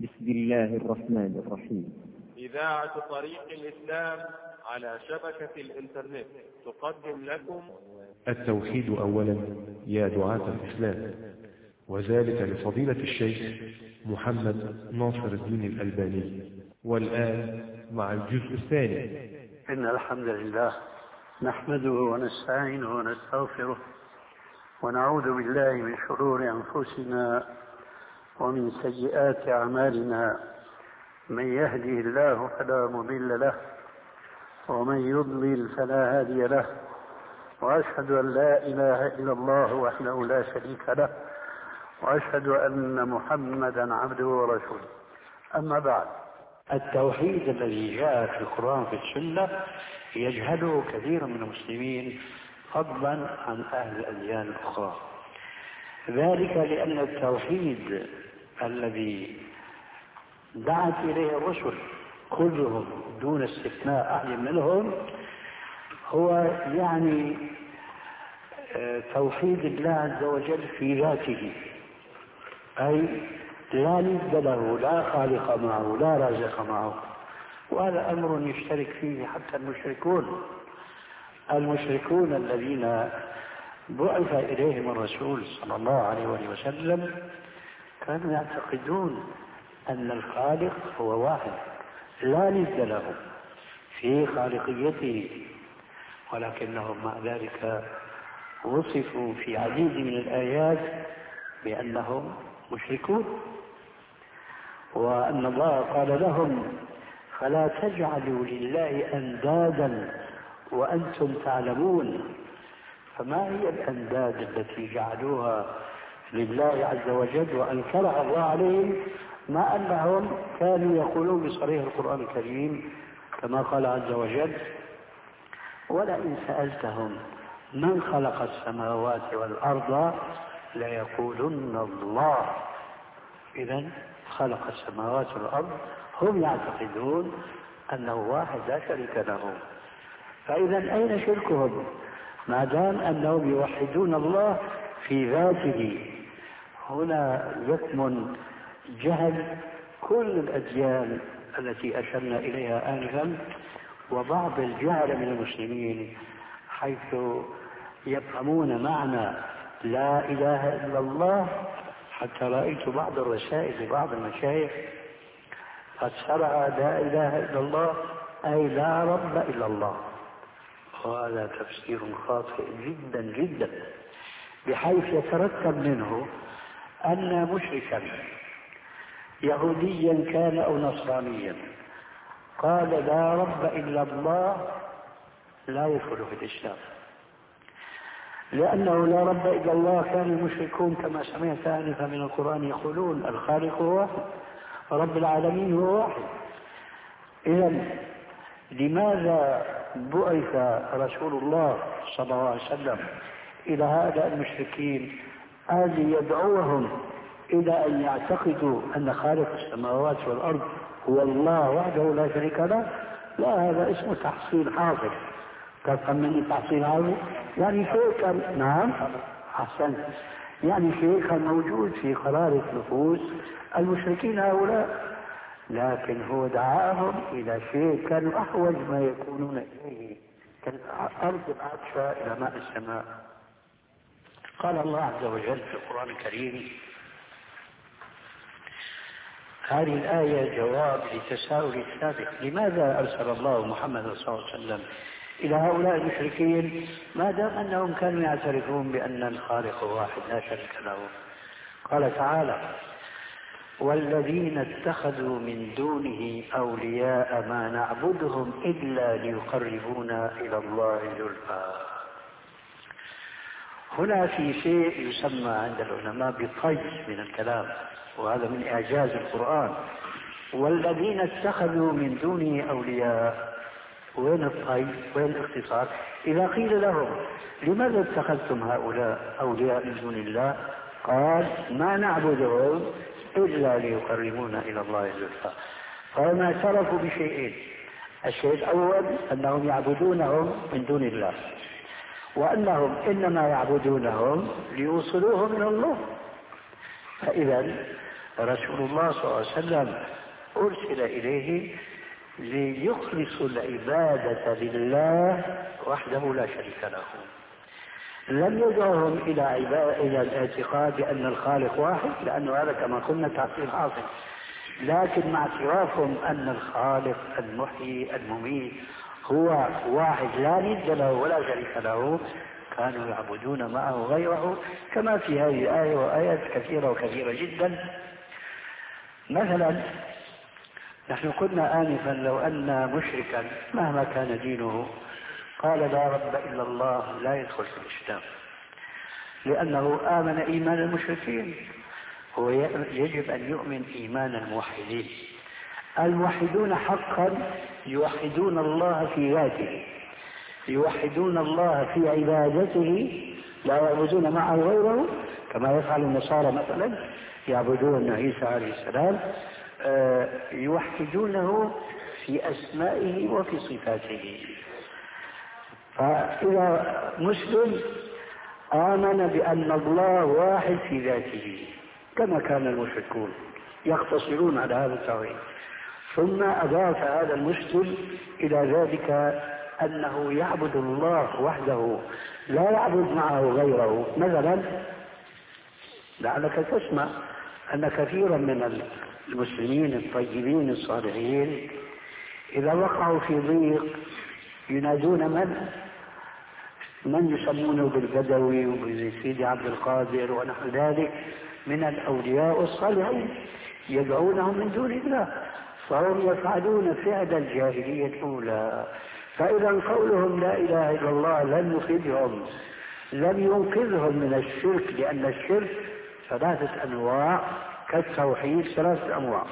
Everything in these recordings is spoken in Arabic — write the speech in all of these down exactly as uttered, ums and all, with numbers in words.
بسم الله الرحمن الرحيم. إذاعة طريق الإسلام على شبكة الإنترنت تقدم لكم التوحيد أولا يا دعاة الإسلام، وذلك لفضيلة الشيخ محمد ناصر الدين الألباني. والآن مع الجزء الثاني. إن الحمد لله نحمده ونستعينه ونستغفره ونعوذ بالله من شرور أنفسنا ومن سيئات أعمالنا. من يهده الله فلا مضل له ومن يضلل فلا هادي له، وأشهد أن لا إله إلا الله وحده لا شريك له، وأشهد أن محمدا عبده ورسوله. أما بعد، التوحيد الذي جاء في القرآن في السنة يجهله كثير من المسلمين فضلا عن أهل الأديان الأخرى، ذلك لأن التوحيد الذي دعت إليه الرسل كلهم دون استثناء أحد منهم هو يعني توحيد الله عز وجل في ذاته، أي لا ند له، لا خالق معه، لا رازق معه. وهذا أمر يشترك فيه حتى المشركون المشركون الذين بعث إليهم الرسول صلى الله عليه وسلم كانوا يعتقدون أن الخالق هو واحد لا ند له في خالقيته، ولكنهم مع ذلك وصفوا في عديد من الآيات بأنهم مشركون، وأن الله قال لهم: فلا تجعلوا لله أندادا وأنتم تعلمون. فما هي الأنداد التي جعلوها لله عز وجل وأنكرها الله عليهم، مع أنهم كانوا يقولون بصريح القرآن الكريم كما قال عز وجل: ولئن سألتهم من خلق السماوات والأرض ليقولن الله. إذن خلق السماوات والأرض، هم يعتقدون أنه واحد لا شريك له. فإذا أين شركهم ما دام أنهم يوحدون الله في ذاته؟ هنا يكمن جهل كل الأديان التي أشرنا إليها آنفا، وبعض الجهل من المسلمين حيث يفهمون معنى لا إله إلا الله، حتى رأيت بعض الرسائل لبعض المشايخ فسرها لا إله إلا الله أي لا رب إلا الله، وهذا تفسير خاطئ جدا جدا، بحيث يترتب منه أن مشركا يهوديا كان أو نصرانيا قال لا رب إلا الله لا يدخل في الإسلام، لأنه لا رب إلا الله كان المشركون كما سمعت آنفا من القرآن يقولون الخالق هو واحد، رب العالمين هو واحد. إذن لماذا بعث رسول الله صلى الله عليه وسلم إلى هؤلاء المشركين أن يدعوهم إلى أن يعتقدوا أن خالق السماوات والأرض هو الله وحده لا شريك له؟ لا، هذا اسمه تحصيل حاصل. تفهم مني تحصيل حاصل؟ يعني شيء كان، نعم أحسنت، يعني شيء كان موجود في قرارة نفوس المشركين هؤلاء، لكن هو دعاهم إلى شيء كانوا أحوج ما يكونون إليه، كانت أرض العطشة إلى ماء السماء. قال الله عز وجل في القرآن الكريم، هذه الآية جواب لتساؤل السابق: لماذا أرسل الله محمد صلى الله عليه وسلم إلى هؤلاء المشركين ما دام أنهم كانوا يعترفون بأن الخالق واحد لا شريك له؟ قال تعالى: والذين اتخذوا من دونه أولياء ما نعبدهم إلا ليقربونا إلى الله زلفى. هنا في شيء يسمى عند العلماء بطي من الكلام، وهذا من إعجاز القرآن. والذين اتخذوا من دونه أولياء، وين الطي؟ وين الاختصار؟ إذا قيل لهم لماذا اتخذتم هؤلاء أولياء من دون الله؟ قال: ما نعبدهم إلا ليقربونا إلى الله زلفى. فهم اعترفوا بشيئين: الشيء الأول أنهم يعبدونهم من دون الله، وأنهم إنما يعبدونهم ليوصلوهم إلى الله. فإذا رسول الله صلى الله عليه وسلم أرسل إليه ليخلص العبادة لله وحده لا شريك له. لم يدعوهم إلى عبادة إلى الاعتقاد بأن الخالق واحد، لأنه هذا كما قلنا تعطيل حاصل، لكن مع اعترافهم أن الخالق المحيي المميت هو واحد لا ند له ولا شريك له، كانوا يعبدون معه غيره، كما في هذه الآية وآيات كثيرة وكثيرة جدا. مثلا نحن قلنا آنفا لو أن مشركا مهما كان دينه قال لا رب إلا الله لا يدخل في الإسلام، لأنه آمن إيمان المشركين. هو يجب أن يؤمن إيمان الموحدين. الموحدون حقا يوحدون الله في ذاته، يوحدون الله في عبادته، لا يعبدون معه غيره كما يفعل النصارى مثلا، يعبدون عيسى عليه السلام، يوحدونه في أسمائه وفي صفاته. فإذا مسلم آمن بأن الله واحد في ذاته كما كان المشركون يقتصرون على هذا التوحيد، ثم أضاف هذا المسلم إلى ذلك أنه يعبد الله وحده لا يعبد معه غيره. مثلا لعلك تسمع أن كثيرا من المسلمين الطيبين الصالحين إذا وقعوا في ضيق ينادون من من يسمونه بالبدوي وبسيدي عبد القادر ونحو ذلك من الأولياء الصالحين، يدعونهم من دون الله، فهم يفعلون فعل الجاهلية الأولى. فإذا قولهم لا إله إلا الله لم يفيدهم، لم ينقذهم من الشرك، لأن الشرك ثلاثة أنواع كالتوحيد ثلاثة أنواع.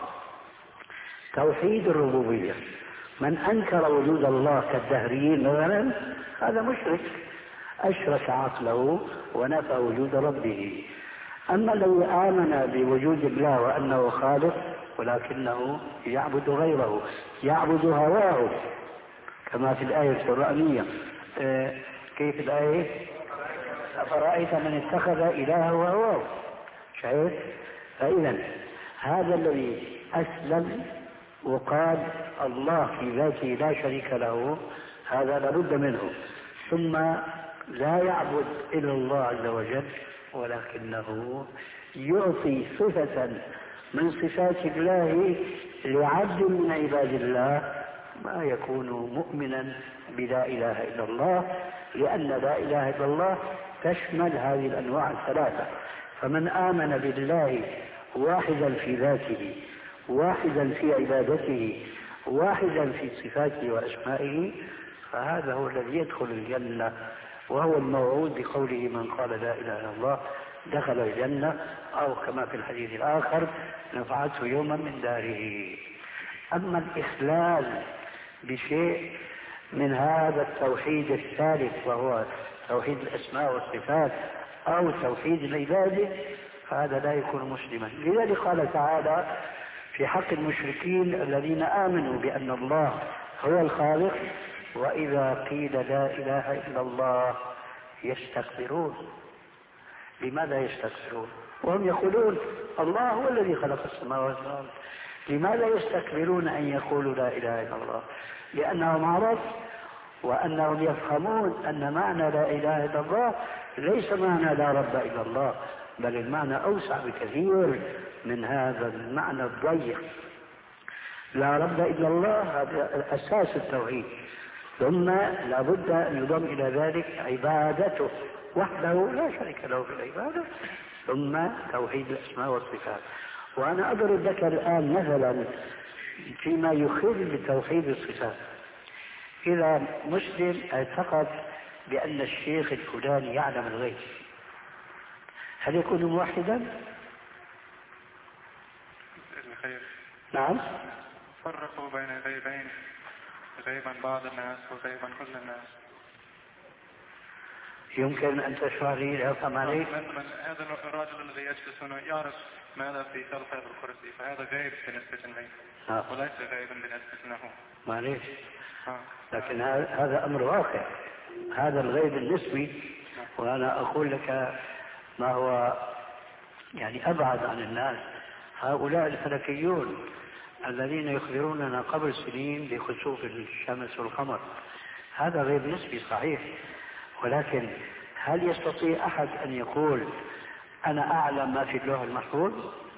توحيد الربوبية، من أنكر وجود الله كالدهريين مثلا هذا مشرك، أشرك عقله ونفى وجود ربه. أما الذي آمن بوجود الله وأنه خالق ولكنه يعبد غيره، يعبد هواه كما في الآية القرآنية. آه كيف الآية؟ أفرأيت من اتخذ إلهه هواه. شايف؟ فإذا هذا الذي أسلم وقال الله في ذاته لا شريك له هذا لابد منه، ثم لا يعبد إلا الله عز وجل ولكنه يعطي صفة من صفات الله لعبد من عباد الله ما يكون مؤمنا بلا إله إلا الله، لأن لا إله إلا الله تشمل هذه الأنواع الثلاثة. فمن آمن بالله واحدا في ذاته، واحدا في عبادته، واحدا في صفاته وأسمائه، فهذا هو الذي يدخل الجنة، وهو الموعود بقوله من قال لا إله إلا الله دخل الجنة، أو كما في الحديث الآخر نفعته يوما من داره. أما الإخلال بشيء من هذا التوحيد الثالث وهو توحيد الأسماء والصفات أو توحيد العبادة فهذا لا يكون مسلما. لذلك قال تعالى في حق المشركين الذين آمنوا بأن الله هو الخالق وإذا قيل لا إله إلا الله يستكبرون. لماذا يستكبرون وهم يقولون الله هو الذي خلق السماوات والأرض؟ لماذا يستكبرون أن يقولوا لا إله إلا الله؟ لأنهم عرب وأنهم يفهمون أن معنى لا إله إلا الله ليس معنى لا رب إلا الله، بل المعنى أوسع بكثير من هذا المعنى الضيق. لا رب إلا الله هذا أساس التوحيد، ثم لابد أن يضم إلى ذلك عبادته وحده لا شريك له في العبادة، ثم توحيد الأسماء والصفات. وأنا أضرب لك الآن مثلا فيما يخل بتوحيد الصفات. إذا مسلم اعتقد بأن الشيخ الفلاني يعلم الغيب، هل يكون موحدا؟ الخير. نعم. فرقوا بين غيبين، غيبا بعض الناس وغيبا كل الناس. يمكن أن تشرح لي أفهم عليك؟ من هذا الرجل الذي يجلس هنا يعرف ماذا في خلق هذا الكرسي، فهذا غيب بالنسبة لي آه. وليس غيبا بالنسبة له. معليش. آه. لكن هذا أمر واقع، هذا الغيب النسبي، وأنا أقول لك ما هو يعني أبعد عن الناس. هؤلاء الفلكيون الذين يخبروننا قبل سنين بخسوف الشمس والقمر، هذا غير نسبي صحيح، ولكن هل يستطيع أحد أن يقول أنا أعلم ما في اللوح المحفوظ؟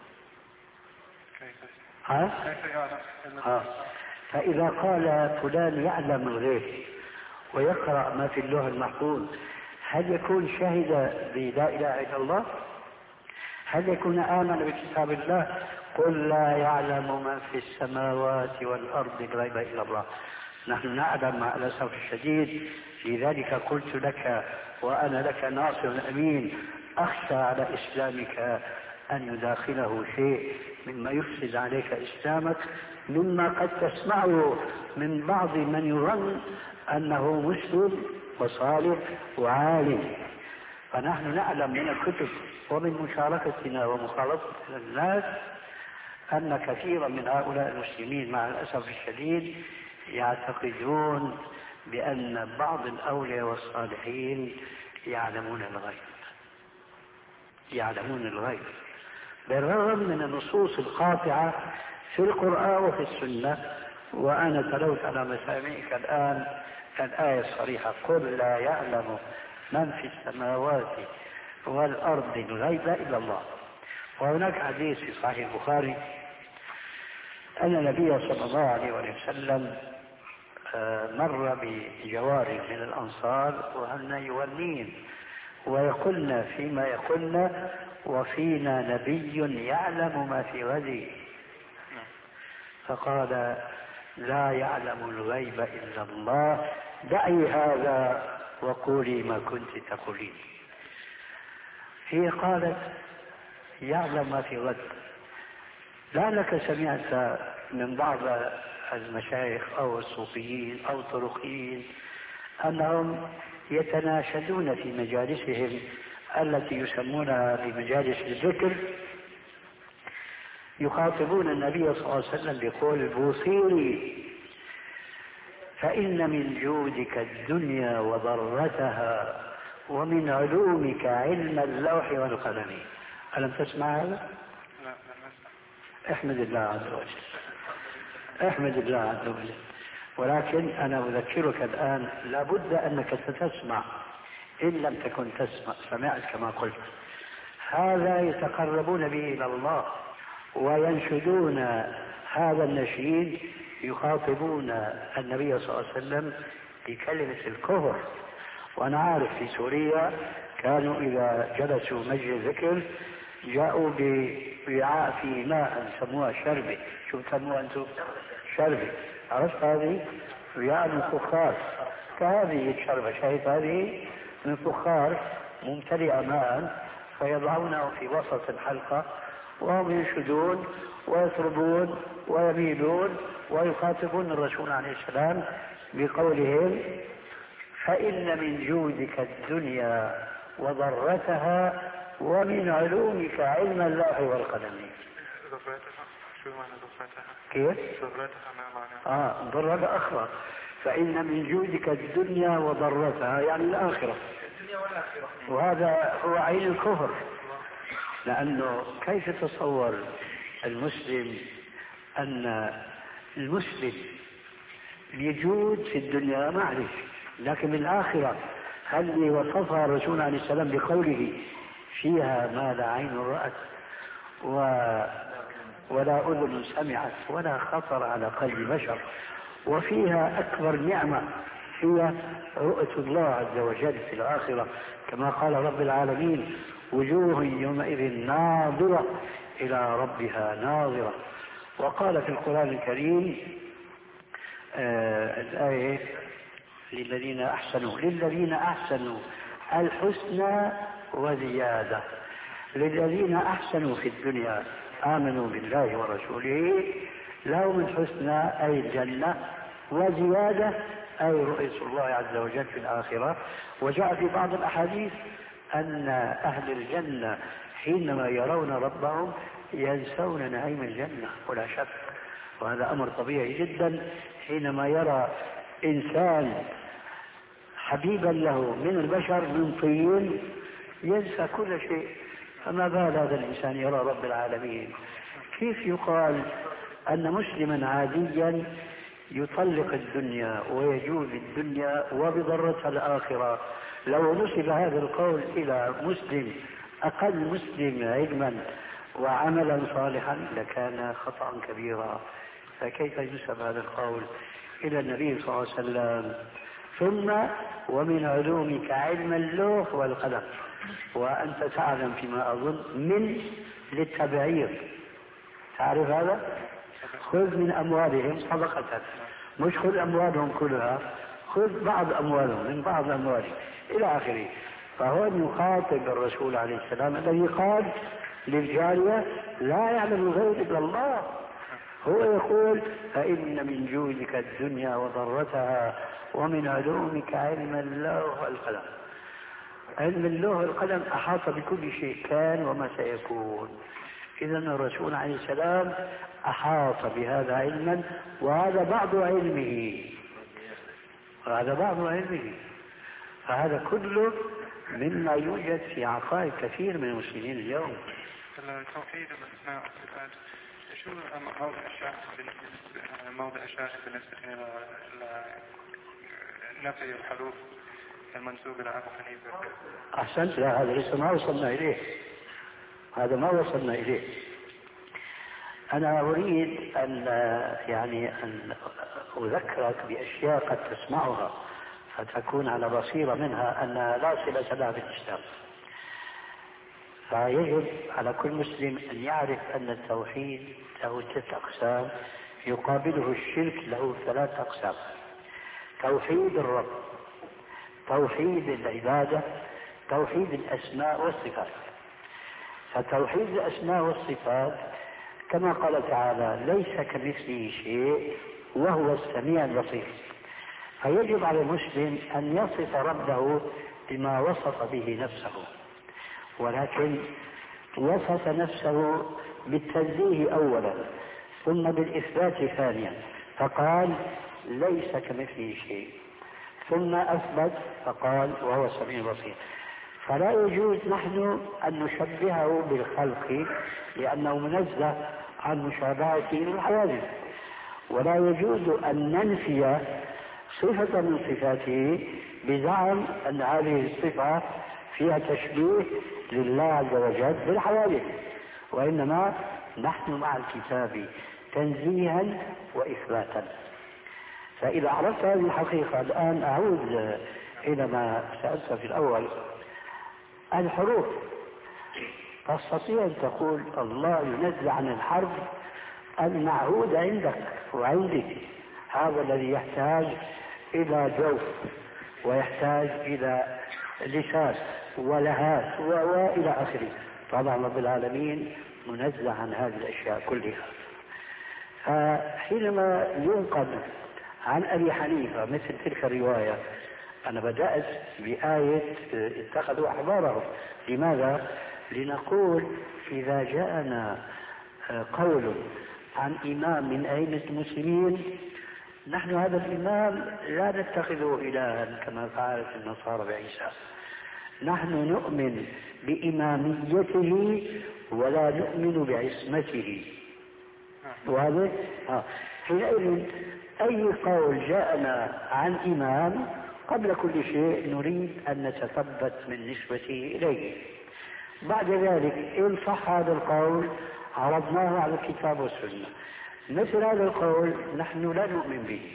ها؟ ها. فإذا قال فلان يعلم الغيب ويقرأ ما في اللوح المحفوظ، هل يكون شهد بلا إله إلا الله؟ هل يكون آمن بكتاب الله؟ قل لا يعلم من في السماوات والأرض الغيب إلا الله. نحن نعلم مع الأسف الشديد، لذلك قلت لك وأنا لك ناصر أمين، أخشى على إسلامك أن يداخله شيء مما يفسد عليك إسلامك، مما قد تسمعه من بعض من يظن أنه مسلم وصالح وعالم. فنحن نعلم من الكتب ومن مشاركتنا ومخالطتنا الناس أن كثيرا من هؤلاء المسلمين مع الأسف الشديد يعتقدون بأن بعض الأولياء والصالحين يعلمون الغيب يعلمون الغيب بالرغم من النصوص القاطعة في القرآن وفي السنة. وأنا تلوت على مسامعك الآن الآية الصريحة: قل لا يعلم من في السماوات والأرض الغيب إلا الله. وهناك حديث في صحيح البخاري أن النبي صلى الله عليه وسلم مر بجوار من الأنصار وهن يولين ويقولن فيما يقولن وفينا نبي يعلم ما في غد، فقال لا يعلم الغيب إلا الله، دعي هذا وقولي ما كنت تقولين. هي قالت يعلم ما في غد. لعلك سمعت من بعض المشايخ أو الصوفيين أو الطرقيين أنهم يتناشدون في مجالسهم التي يسمونها بمجالس الذكر، يخاطبون النبي صلى الله عليه وسلم بقول بوصيري فإن من جودك الدنيا وضرتها ومن علومك علم اللوح والقلم. ألم تسمع هذا؟ احمد الله عز وجل، احمد الله عز وجل. ولكن أنا أذكرك الآن لابد أنك ستسمع، إن لم تكن تسمع سمعت كما قلت. هذا يتقربون به إلى الله وينشدون هذا النشيد، يخاطبون النبي صلى الله عليه وسلم بكلمة الكفر. وأنا عارف في سوريا كانوا إذا جلسوا مجلس ذكر جاءوا بوعاء في ماء سموها شربة. شو سموها أنتم؟ شربة. عرفت هذه؟ وعاء من فخار كهذه الشربة، شايف هذه من فخار ممتلئة ماء، فيضعونه في وسط الحلقة وهم ينشدون ويطربون ويميلون ويخاطبون الرسول عليه السلام بقولهم فإن من جودك الدنيا وضرتها ومن علومك علم اللوح والقلم. ضرتها شو معنى ضرتها؟ كيف؟ ضرتها ما معنى؟ آه ضرتها أخرى. فإن من جودك الدنيا وضرتها يعني الآخرة، الدنيا والآخرة. وهذا هو عين الكفر، لأنه كيف تصور المسلم أن المسلم يجود في الدنيا معرفة، لكن بالآخرة هل وصفها الرسول عليه السلام بقوله فيها ما لا عين رأت و... ولا أذن سمعت ولا خطر على قلب بشر، وفيها أكبر نعمة هي رؤية الله عز وجل في الآخرة، كما قال رب العالمين وجوه يومئذ ناظرة إلى ربها ناظرة. وقال في القرآن الكريم آه الآية للذين أحسنوا للذين أحسنوا الحسنى وزيادة. للذين أحسنوا في الدنيا آمنوا بالله ورسوله لهم الحسنى أي الجنة، وزيادة أي رؤية الله عز وجل في الآخرة. وجاء في بعض الأحاديث أن أهل الجنة حينما يرون ربهم ينسون نعيم الجنة ولا شك، وهذا أمر طبيعي جدا. حينما يرى إنسان حبيبا له من البشر من طين ينسى كل شيء، فما بال هذا الإنسان يرى رب العالمين كيف يقال أن مسلما عاديا يطلق الدنيا ويجوز الدنيا وبضرتها الآخرة؟ لو نسب هذا القول إلى مسلم أقل مسلم علما وعملا صالحا لكان خطأ كبيرا، فكيف ينسب هذا القول إلى النبي صلى الله عليه وسلم؟ ثم ومن علومك علم اللوح والقلم، وأنت تعلم فيما أظن من للتبعير، تعرف هذا؟ خذ من أموالهم صدقة، مش خذ أموالهم كلها، خذ بعض أموالهم من بعض أموالهم إلى آخره. فهون يخاطب الرسول عليه السلام الذي قال للجارية لا يعلم الغيب إلا الله، هو يقول فإن من جودك الدنيا وضرتها ومن علومك علم اللوح والقلم. علم اللوح والقلم أحاط بكل شيء كان وما سيكون. إذا الرسول عليه السلام أحاط بهذا علما، وهذا بعض علمه وهذا بعض علمه فهذا كله مما يوجد في عقائد كثير من المسلمين اليوم. توحيد الأسماء والصفات شو موضع الشاهد موضع الشاهد بالنسبة إلى نفي الحروف المنسوب إلى أبو حنيفة؟ أحسنت، لا هذا لسه ما وصلنا إليه، هذا ما وصلنا إليه. أنا أريد أن يعني أن أذكرك بأشياء قد تسمعها فتكون على بصيرة منها أن لا صلة لها بالإسلام. فيجب على كل مسلم أن يعرف أن التوحيد له ست أقسام، يقابله الشرك له ثلاث أقسام: توحيد الرب، توحيد العبادة، توحيد الأسماء والصفات. فتوحيد الأسماء والصفات كما قال تعالى ليس كمثله شيء وهو السميع البصير، فيجب على المسلم أن يصف ربه بما وصف به نفسه، ولكن وصف نفسه بالتنزيه أولا ثم بالإثبات ثانيا، فقال ليس كمثله شيء، ثم أثبت فقال وهو السميع البصير. فلا يجوز نحن أن نشبهه بالخلق لأنه منزه عن مشابهته للحوادث، ولا يجوز أن ننفي صفة من صفاته بزعم أن هذه الصفة فيها تشبيه لله عز وجل بالحوادث، وإنما نحن مع الكتاب تنزيها وإثباتا. فإذا عرفت هذه الحقيقة الآن أعود إلى ما سألت في الأول. الحروف تستطيع أن تقول الله ينزل عن الحرف المعهود عندك وعندك، هذا الذي يحتاج إلى جوف ويحتاج إلى لسان ولهات وإلى آخره. طبعا رب العالمين منزه عن هذه الأشياء كلها. فحينما ينقل عن أبي حنيفة مثل تلك الرواية، أنا بدأت بآية اتخذوا أحبارهم. لماذا؟ لنقول إذا جاءنا قول عن إمام من أئمة المسلمين نحن هذا الإمام لا نتخذه إلها كما فعلت النصارى بعيسى، نحن نؤمن بإماميته ولا نؤمن بعصمته. وهذا آه. حينئذ أي قول جاءنا عن إمام قبل كل شيء نريد أن نتثبت من نسبته إليه. بعد ذلك إن صح هذا القول عرضناه على الكتاب والسنة، مثل هذا القول نحن لا نؤمن به.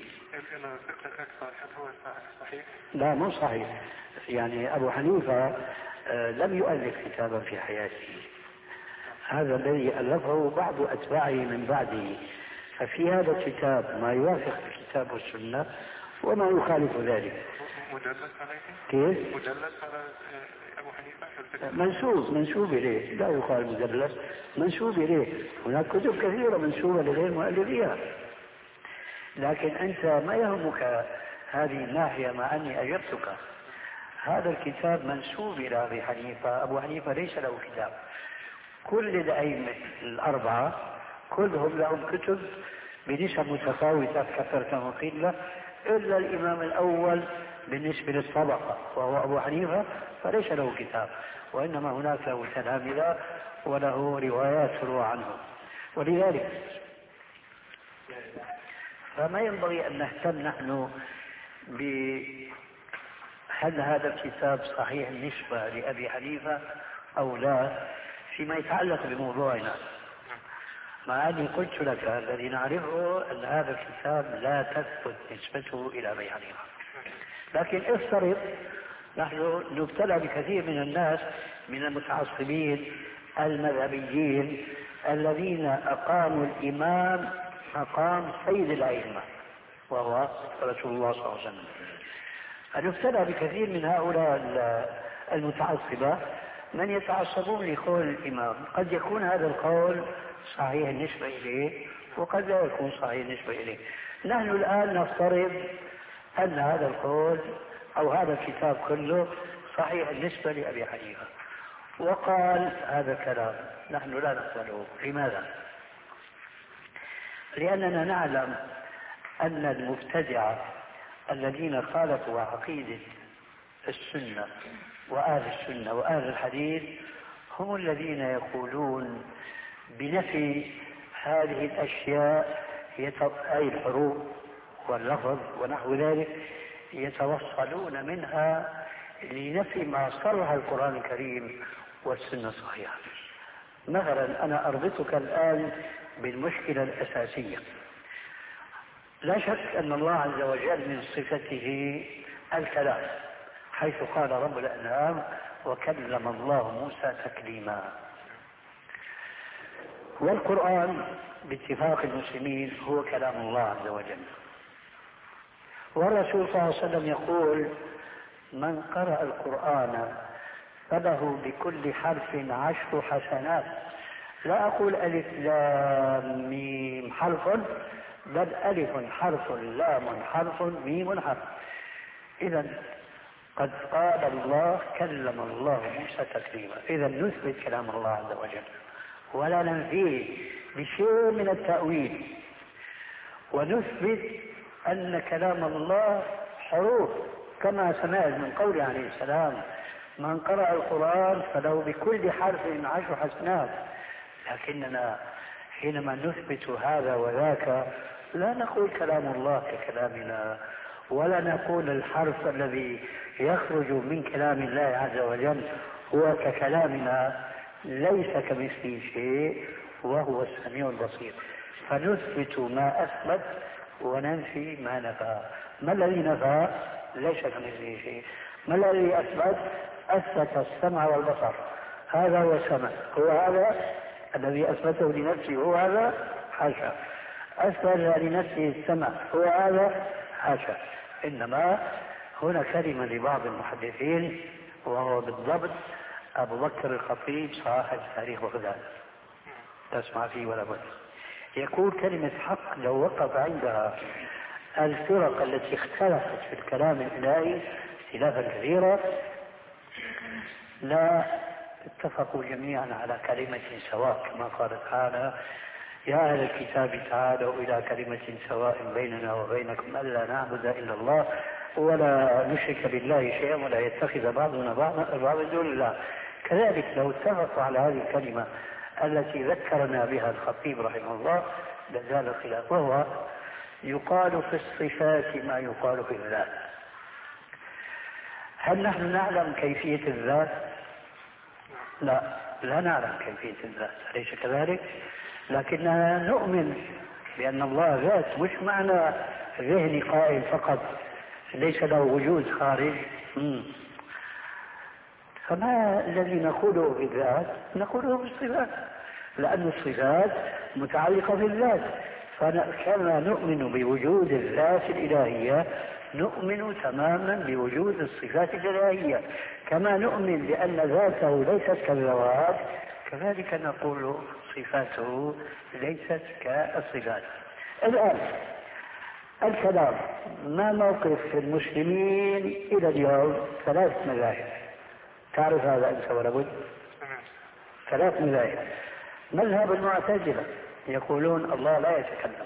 لا مو صحيح، يعني أبو حنيفة لم يؤلف كتابا في حياته، هذا الذي ألفه بعض أتباعه من بعده، ففي هذا الكتاب ما يوافق الكتاب والسنة وما يخالف ذلك. مدلس عليه؟ كيف؟ مدلس على أبو حنيفة؟ منسوب منسوب إليه، لا يقال مدلس، منسوب إليه. هناك كتب كثيرة منسوبة لغير مؤلفيها، لكن أنت ما يهمك هذه الناحية مع أني أجبتك. هذا الكتاب منسوب إلى أبي حنيفة، أبو حنيفة ليس له كتاب. كل الأئمة الأربعة كلهم لهم كتب بنسب متفاوتة كثرة وقلة، إلا الإمام الأول بالنسبة للطبقة وهو أبو حنيفة فليس له كتاب، وإنما هناك له تلامذة وله روايات تروى عنه. ولذلك فما ينبغي أن نهتم نحن بهل هذا الكتاب صحيح النسبة لأبي حنيفة أو لا فيما يتعلق بموضوعنا، مع أني قلت لك الذي نعرفه أن هذا الكتاب لا تثبت نسبته إلى أبي حنيفة. لكن افترض نحن نبتلى بكثير من الناس من المتعصبين المذهبيين الذين أقاموا الإمام مقام سيد الأئمة وهو رسول الله صلى الله عليه وسلم. نبتلى بكثير من هؤلاء المتعصبة من يتعصبون لقول الإمام، قد يكون هذا القول صحيح النسبة إليه وقد لا يكون صحيح النسبة إليه. نحن الآن نفترض أن هذا القول أو هذا الكتاب كله صحيح النسبة لأبي حنيفة وقال هذا الكلام، نحن لا نقبله. لماذا؟ لأننا نعلم أن المبتدعة الذين خالفوا عقيدة السنة وآل السنة وآل الحديث هم الذين يقولون بنفي هذه الأشياء أي الحروف واللفظ ونحو ذلك، يتوصلون منها لنفي ما صرح القرآن الكريم والسنة الصحيحة. مثلا أنا أربطك الآن بالمشكلة الأساسية. لا شك أن الله عز وجل من صفته الكلام، حيث قال رب الأنعام وكلم الله موسى تكليما. والقرآن باتفاق المسلمين هو كلام الله عز وجل. والرسول صلى الله عليه وسلم يقول من قرأ القرآن فله بكل حرف عشر حسنات. لا أقول ألف لام ميم حرف، بل ألف حرف لام حرف ميم حرف. إذا قد قال الله كلم الله موسى تكليما. إذا نثبت كلام الله عز وجل ولا ننفيه بشيء من التأويل، ونثبت أن كلام الله حروف كما سمعت من قوله عليه السلام من قرأ القرآن فله بكل حرف عشر حسنات. لكننا حينما نثبت هذا وذاك لا نقول كلام الله ككلامنا، ولا نقول الحرف الذي يخرج من كلام الله عز وجل هو ككلامنا، ليس كمثله شيء وهو السميع البصير. فنثبت ما أثبت وننفي ما نفى. ما الذي نفى؟ ليس كمثله شيء. ما الذي أثبت؟ أثبت السمع والبصر. هذا هو السمع، هو هذا الذي أثبته لنفسه، هو هذا حاشا. أثبت لنفسه السمع، هو هذا حاشا. إنما هنا كلمة لبعض المحدثين وهو بالضبط أبو بكر الخطيب صاحب تاريخ بغداد، تسمع فيه ولا بد، يقول كلمة حق لو وقف عندها الفرق التي اختلفت في الكلام الإلهي اختلافا كثيرا لا اتفقوا جميعا على كلمة سواء، كما قال تعالى يا أهل الكتاب تعالوا إلى كلمة سواء بيننا وبينكم ألا نعبد إلا الله ولا نشرك بالله شيئا ولا يتخذ بعضنا بعضا دون الله. كذلك لو اتفقوا على هذه الكلمة التي ذكرنا بها الخطيب رحمه الله لزال الخلاف. وهو يقال في الصفات ما يقال في الذات. هل نحن نعلم كيفية الذات؟ لا، لا نعلم كيفية الذات، أليس كذلك؟ لكننا نؤمن بأن الله ذات، مش معنى ذهني قائل فقط ليس له وجود خارج. مم. فما الذي نقوله بالذات نقوله بالصفات، لأن الصفات متعلقة بالذات. فكما نؤمن بوجود الذات الإلهية نؤمن تماما بوجود الصفات الإلهية، كما نؤمن بأن ذاته ليست كالذوات كذلك نقول صفاته ليست كالصفات. الآن الكلام ما موقف المسلمين إلى اليوم؟ ثلاث مذاهب، تعرف هذا أنت ولا بد؟ ثلاث مذاهب. مذهب المعتزلة يقولون الله لا يتكلم،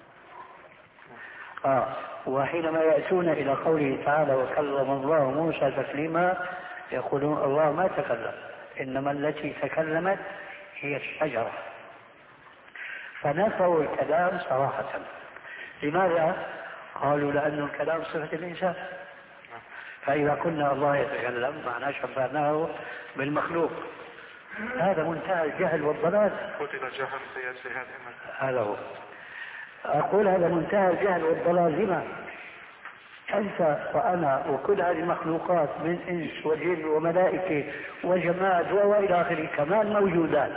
آه. وحينما يأتون إلى قوله تعالى وكلم الله موسى تكليما يقولون الله ما تكلم، إنما التي تكلمت هي الشجرة. فنفوا الكلام صراحة. لماذا؟ قالوا لأن الكلام صفة الإنسان، فإذا كنا الله يتكلم معناه شبهناه بالمخلوق. هذا منتهى الجهل والضلال. هذا هو. أقول هذا منتهى الجهل والضلال. لما؟ أنت وأنا وكل هذه المخلوقات من إنس وجن وملائكة وجماد وإلى آخره كمان موجودات.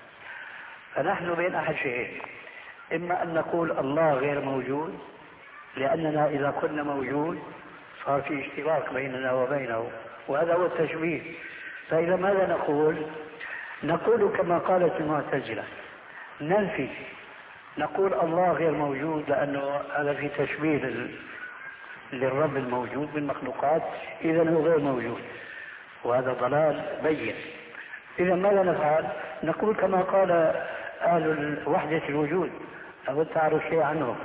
فنحن بين أحد شيئين: إما أن نقول الله غير موجود، لأننا إذا كنا موجود صار في اشتراك بيننا وبينه، وهذا هو التشبيه. فإذا ماذا نقول؟ نقول كما قالت المعتزلة، ننفي، نقول الله غير موجود لأنه هذا في تشبيه للرب الموجود بالمخلوقات، إذا هو غير موجود، وهذا ضلال بين. إذا ماذا نفعل؟ نقول كما قال أهل وحدة الوجود. أود تعرف شيء عنهم؟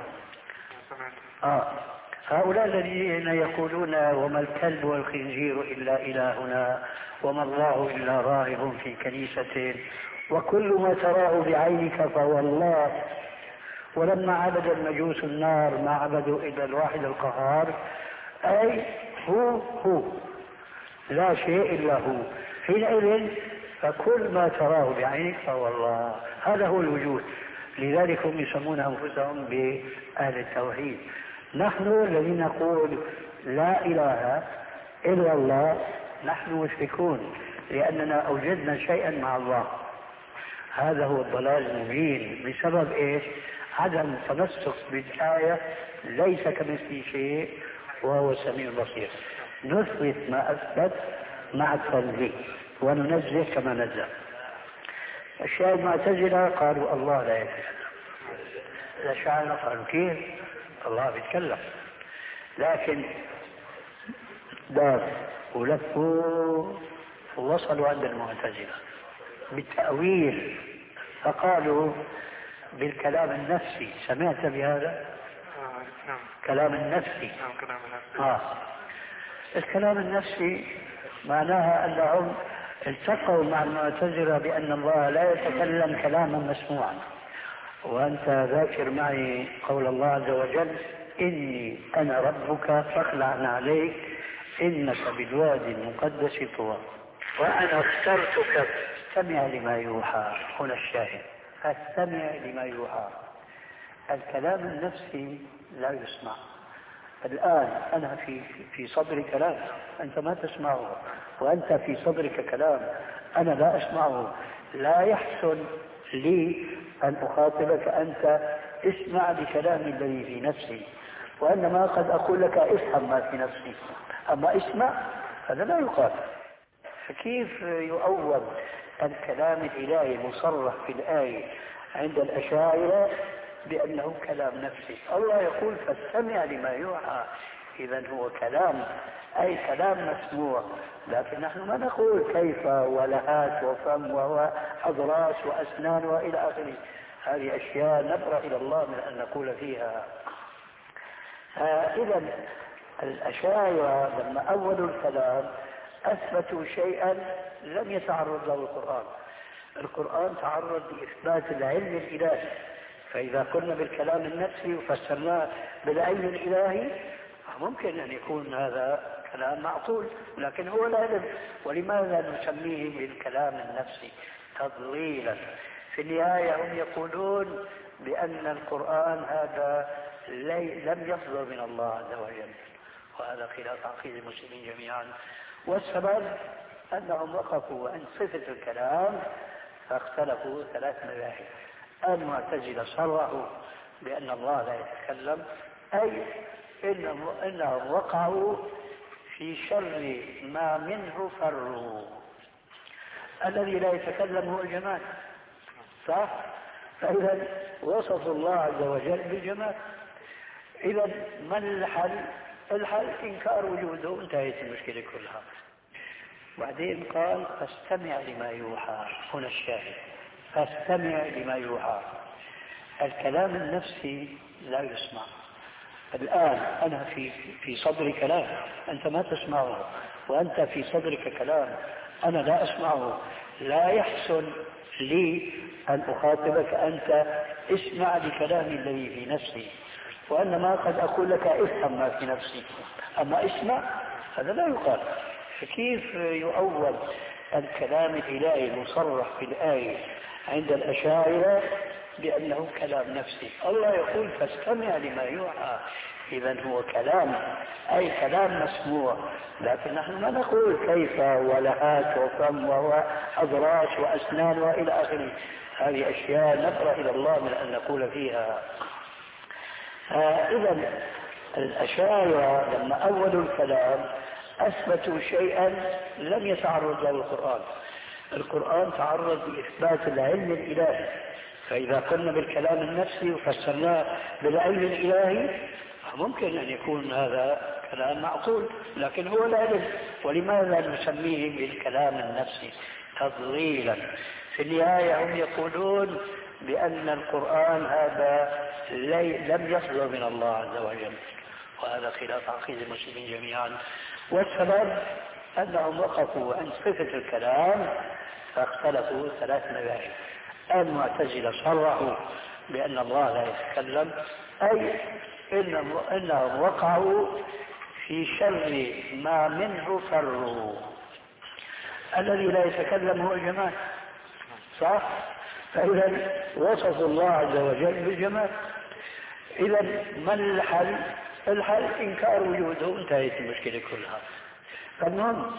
آه. هؤلاء الذين يقولون وما الكلب والخنزير إلا إلهنا وما الله إلا راهب في كنيسة وكل ما تراه بعينك فهو الله، ولما عبد المجوس النار ما عبدوا إلا الواحد القهار، أي هو هو لا شيء إلا هو، حينئذ فكل ما تراه بعينك فهو الله. هذا هو الوجود. لذلك هم يسمون أنفسهم بأهل التوحيد. نحن الذين نقول لا إله إلا الله نحن مشركون، لأننا أوجدنا شيئا مع الله. هذا هو الضلال المبين. بسبب إيش؟ عدم تمسك بالآية ليس كمثله شيء وهو السميع البصير. نثبت ما أثبت مع التنزيه وننزه كما نزه. الشاهد المعتزلة قالوا الله لا يتكلم. الأشاعرة قالوا كيف؟ الله بيتكلم. لكن دار ولفوا ووصلوا عند المعتزلة بالتأويل، فقالوا بالكلام النفسي. سمعت بهذا؟ نعم. كلام النفسي. نعم كلام النفسي. آه. الكلام النفسي معناها أنهم التقوا مع المعتزلة بأن الله لا يتكلم كلاما مسموعا. وأنت ذاكر معي قول الله عز وجل: إني أنا ربك فاخلع عليك إنك بالوادي المقدس طوى وأنا اخترتك فاستمع لما يوحى. هنا الشاهد: فاستمع لما يوحى. الكلام النفسي لا يسمع. الآن أنا في في صدري كلام أنت ما تسمعه، وأنت في صدرك كلام أنا لا أسمعه. لا يحسن لي أن أخاطبك أنت اسمع لكلامي الذي في نفسي، وإنما قد أقول لك افهم ما في نفسي، أما اسمع هذا لا يقال. فكيف يؤول الكلام الإلهي مصرح في الآية عند الأشاعرة بأنه كلام نفسي؟ الله يقول فاستمع لما يوحى، إذن هو كلام، أي كلام مسموع. لكن نحن ما نقول كيف ولهات وفم وهو أضراس وأسنان وإلى آخره. هذه أشياء نبرأ إلى الله من أن نقول فيها. إذن الأشاعرة لما أولوا الكلام أثبتوا شيئا لم يتعرض له القرآن. القرآن تعرض لإثبات العلم الإلهي، فإذا قلنا بالكلام النفسي وفسرناه بالعلم الإلهي ممكن أن يكون هذا كلام معقول، لكن هو لا علم. ولماذا نسميه بالكلام النفسي؟ تضليلا. في النهاية هم يقولون بأن القرآن هذا لم يصدر من الله عز وجل، وهذا خلاف عقيدة المسلمين جميعا. والسبب أنهم وقفوا عند صفة الكلام فاختلفوا ثلاث مذاهب. المعتزلة صرحوا بأن الله لا يتكلم، أي إنهم وقعوا في شر ما منه فروا. الذي لا يتكلم هو الجمال، صح؟ فإذا وصفوا الله عز وجل بالجمال. إذا ما الحل؟ الحل إنكار وجوده، انتهت المشكلة كلها. بعدين قال فاستمع لما يوحى. هنا الشاهد: فاستمع لما يوحى. الكلام النفسي لا يسمع. الآن أنا في في صدري كلام أنت ما تسمعه، وأنت في صدرك كلام أنا لا أسمعه. لا يحسن لي أن أخاطبك أنت اسمع لكلام الذي في نفسي، وأنما قد أقول لك افهم ما في نفسي، أما اسمع هذا لا يقال. فكيف يؤول الكلام الإلهي المصرح في الآية عند الأشاعرة بأنه كلام نفسي؟ الله يقول فاستمع لما يوحى، إذا هو كلام، أي كلام مسموع، لكن نحن ما نقول كيف ولهات وفم وأضراس وأسنان وإلى آخره. هذه أشياء نقرأ إلى الله من أن نقول فيها. إذا الأشاعرة لما أولوا الكلام أثبتوا شيئا لم يتعرض له القرآن. القرآن تعرض لإثبات العلم الإلهي، فإذا قلنا بالكلام النفسي وفسرناه بالعلم الإلهي ممكن أن يكون هذا كلام معقول، لكن هو العلم. ولماذا نسميه بالكلام النفسي تضليلا؟ في النهاية هم يقولون بأن القرآن هذا لم يصدر من الله عز وجل، وهذا خلاف عقيدة المسلمين جميعا. والسبب أنهم وقفوا عند صفة الكلام فاختلفوا ثلاث مذاهب. المعتزلة صرحوا بأن الله لا يتكلم، أي إنهم وقعوا في شر ما منه فروا. الذي لا يتكلم هو الجمال، صح؟ فإذا وصفوا الله عز وجل بالجمال. إذا ما الحل؟ الحل إنكار وجوده، انتهت المشكلة كلها. فالمهم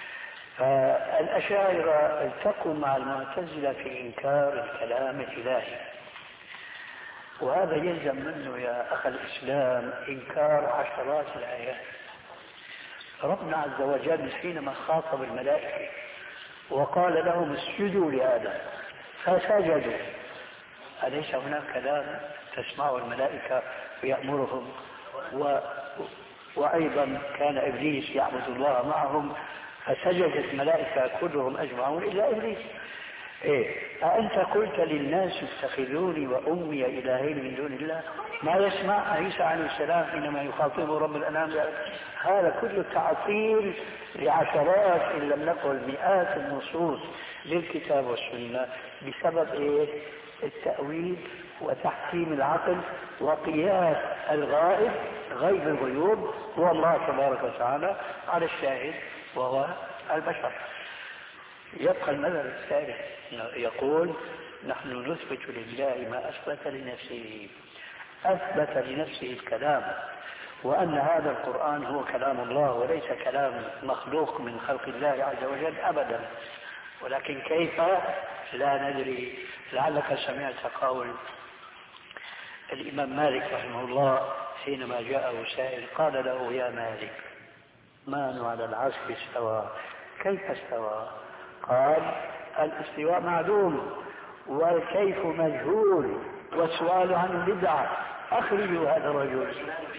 فالأشاعرة التقوا مع المعتزلة في إنكار الكلام الإلهي، وهذا يلزم منه يا أخ الإسلام إنكار عشرات الآيات. ربنا عز وجل حينما خاطب الملائكة وقال لهم اسجدوا لآدم فسجدوا، أليس هناك كلام تسمعه الملائكة ويأمرهم؟ و... وأيضا كان إبليس يعبد الله معهم فسجدت الملائكة كلهم أجمعون إلا إبليس. إيه؟ أأنت قلت للناس اتخذوني وأمي إلهين من دون الله؟ ما يسمع عيسى عليه السلام حينما يخاطبه رب الأنام؟ هذا كله تعطيل لعشرات إن لم نقل مئات النصوص للكتاب والسنة بسبب إيه؟ التأويل وتحكيم العقل وقياس الغائب غيب الغيوب هو الله تبارك وتعالى على الشاهد وهو البشر. يبقى المذهب الثالث يقول نحن نثبت لله ما أثبت لنفسه، أثبت لنفسه الكلام، وأن هذا القرآن هو كلام الله وليس كلام مخلوق من خلق الله عز وجل أبدا. ولكن كيف لا ندري. لعلك سمعت قول الإمام مالك رحمه الله حينما جاءه سائل قال له يا مالك من على العرش استوى كيف استوى؟ قال الاستواء معلوم والكيف مجهول والسؤال عنه بدعة، أخرجوا هذا الرجل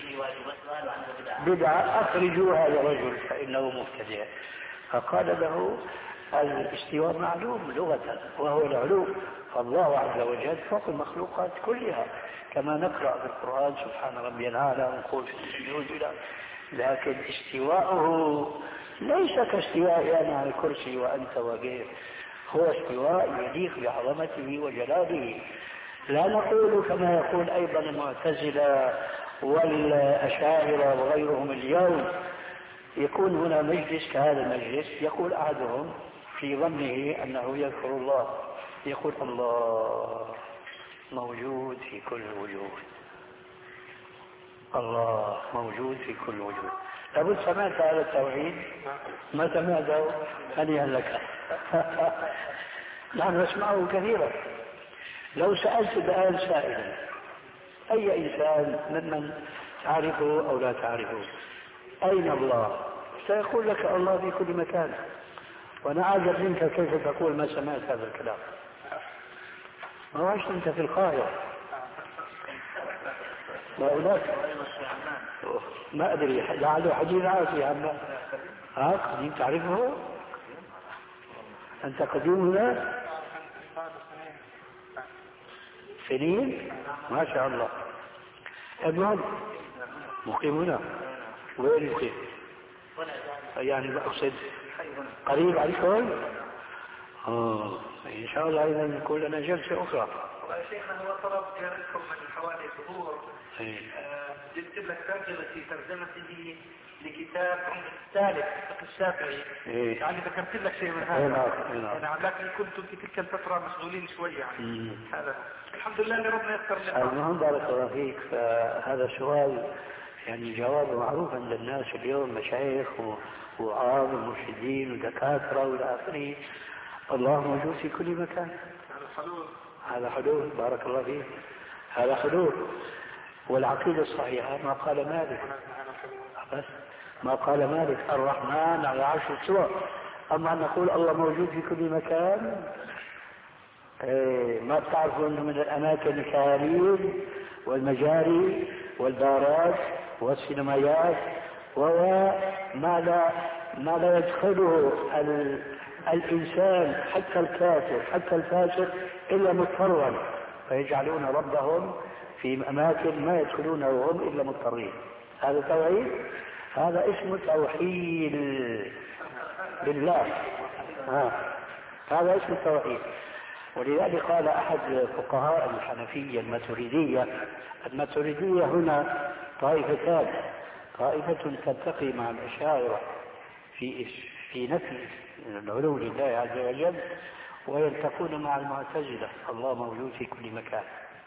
بدعة أخرجوا هذا الرجل فإنه مبتدع. فقال له الاستواء معلوم لغة وهو العلو، فالله عز وجل فوق المخلوقات كلها كما نقرأ في القرآن سبحان ربي الأعلى ونقول في السجود له. لكن استواءه ليس كاستواء يعني على الكرسي وأنت وغير، هو استواء يليق بعظمته وجلاله. لا نقول كما يقول أيضا المعتزلة والأشاعرة وغيرهم اليوم يكون هنا مجلس كهذا المجلس يقول أحدهم في ظنه أنه يذكر الله يقول الله موجود في كل وجود، الله موجود في كل وجود. لابد سمعت هذا التوحيد؟ ما سمعته؟ هنيئا لك. نحن نسمعه كثيرا. لو سألت الآن سائلا أي إنسان ممن تعرفه أو لا تعرفه أين الله؟ سيقول لك الله في كل مكان. وأنا أعجب منك كيف تقول ما سمعت هذا الكلام. ما عشت أنت في القاهرة ما هناك ما أدري لعله حديث عاصي عما ها قديم تعرفه أنت قديم هنا سنين ما شاء الله. المهم مقيم هنا وين مقيم؟ يعني بقصد قريب عليكم آه إن شاء الله إذا نكون لنا جلسة أخرى. والله شيخنا هو طلب زيارتكم من حوالي شهور. جبت لك ترجمة في ترجمته لكتاب عمدة الثالث فقه الشافعي. إيه. يعني ذكرت لك شيء من هذا. إيه نعم. يعني لكن كنتم في تلك الفترة مشغولين شوية يعني. هذا الحمد لله اللي ربنا يسر لنا. المهم بارك الله فيك. فهذا سؤال يعني جوابه معروف عند الناس اليوم، مشايخ ووعاظ ومرشدين ودكاترة والى آخره. الله موجود في كل مكان. هذا حلول. هذا حلول بارك الله فيك. هذا حلول. والعقيدة الصحيحة ما قال مالك، بس ما قال مالك الرحمن على عرش استوى. أما أن نقول الله موجود في كل مكان، إيه ما بتعرفوا أنه من الأماكن الخيالية والمجاري والدارات والسينمايات وما لا ما لا يدخله ال... الإنسان حتى الكافر حتى الفاسق إلا مضطرا، فيجعلون ربهم في أماكن ما يدخلونه وهم إلا مضطرين. هذا توحيد، هذا اسمه توحيد بالله. ها. هذا اسمه التوحيد. ولذلك قال أحد فقهاء الحنفية الماتريدية، الماتريدية هنا طائفتان، طائفة تلتقي مع الأشاعرة في في نفي العلو لله عز وجل، ويلتقون مع المعتزلة الله موجود في كل مكان،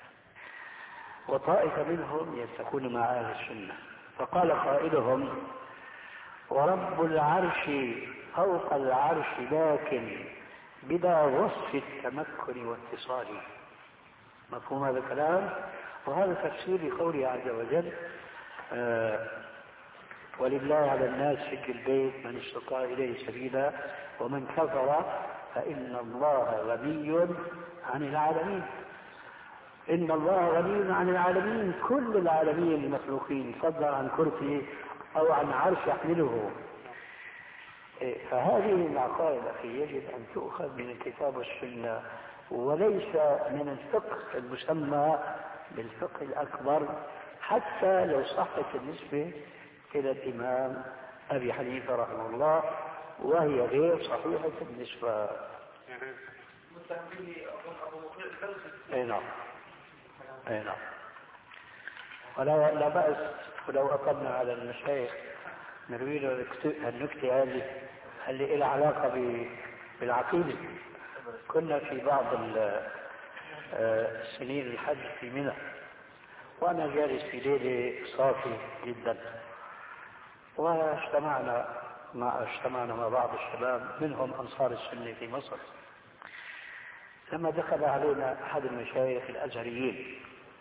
وطائفة منهم يلتقون مع أهل السنة. فقال قائلهم ورب العرش فوق العرش لكن بلا وصف التمكن واتصال. مفهوم هذا الكلام؟ وهذا تفسير لقوله عز وجل آه ولله على الناس حج البيت من استطاع إليه سبيلا ومن كفر فإن الله غني عن العالمين. إن الله غني عن العالمين، كل العالمين المخلوقين، فضلا عن كرسي أو عن عرش يحمله. فهذه العقائد أخي يجب أن تؤخذ من الكتاب والسنة، وليس من الفقه المسمى بالفقه الأكبر، حتى لو صحت النسبة إلى الإمام أبي حنيفة رحمه الله، وهي غير صحيحة النسبة. أي نعم أي نعم. ولا لا بأس ولو أطلنا على المشايخ نروي له النكتة هذه اللي لها علاقة بالعقيدة. كنا في بعض السنين الحج في منى، وأنا جالس في ليلة صافي جدا، واجتمعنا مع اجتمعنا مع بعض الشباب منهم أنصار السنة في مصر. لما دخل علينا أحد المشايخ الأزهريين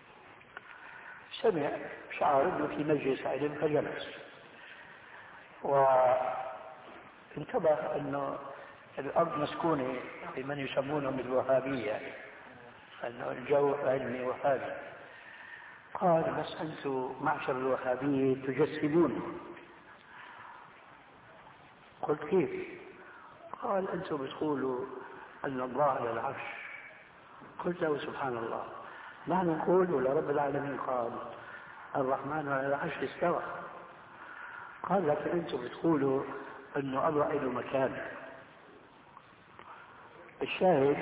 سمع شعر انه في مجلس علم فجلس، وانتبه انه الارض مسكونه بمن يسمونهم الوهابيه، انه الجو علمي وهابي. قال بس انتم معشر الوهابيه تجسمون. قلت كيف؟ قال انتم بتقولوا ان الله على العرش. قلت له سبحان الله، نحن نقول ولرب العالمين قال الرحمن على العرش استوى. قال لكن انتم بتقولوا انه الله له مكان. الشاهد